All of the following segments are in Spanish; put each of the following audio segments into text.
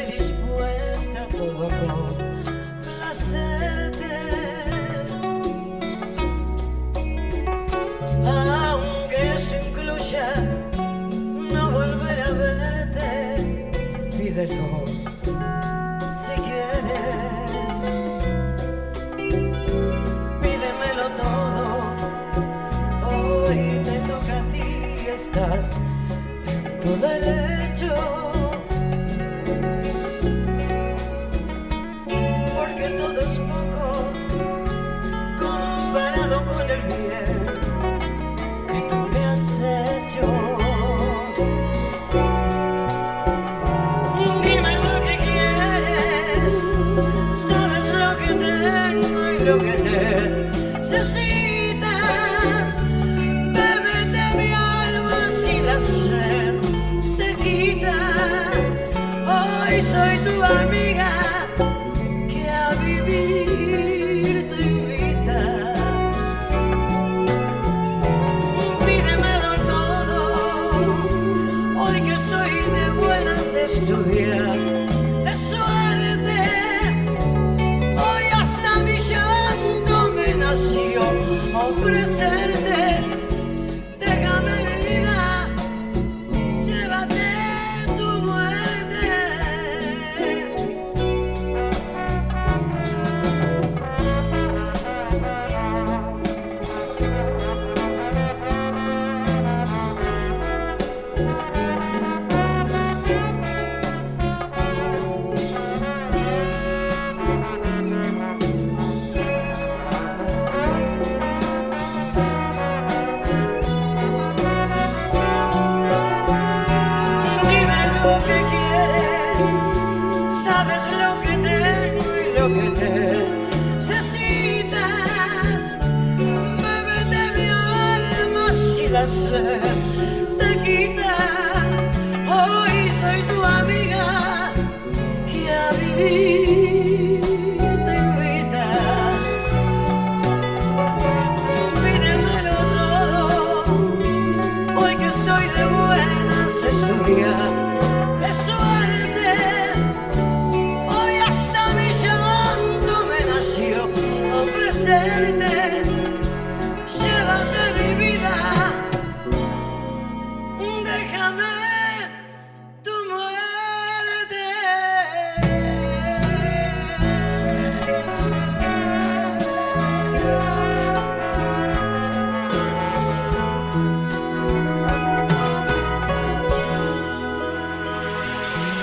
dispuesta a todo complacerte, aunque esto incluya no volver a verte. Pídelo si quieres, pídemelo todo. Hoy te toca a ti, estás en tu derecho, porque todo es poco comparado con el bien que tú me has hecho. Dime lo que quieres, sabes lo que tengo y lo que necesitas. Bébete mi alma si la sed te quita. Hoy soy tu amiga que a vivir te invita. Pídemelo todo, hoy que estoy de buenas estudiar de suerte. Hoy hasta mi llanto me nació ofrecerte. Déjame mi vida, llévate tu muerte. Lo que quieres, sabes lo que tengo y lo que necesitas. Bébete mi alma si la sed te quita. Hoy soy tu amiga que a vivir te invita. Pídemelo todo, hoy que estoy de buenas estudiar de suerte. Hoy hasta mi llanto me nació ofrecerte. Llévate mi vida, déjame tu muerte.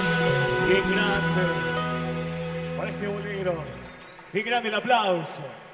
Qué grande para este bolero. Qué grande el aplauso.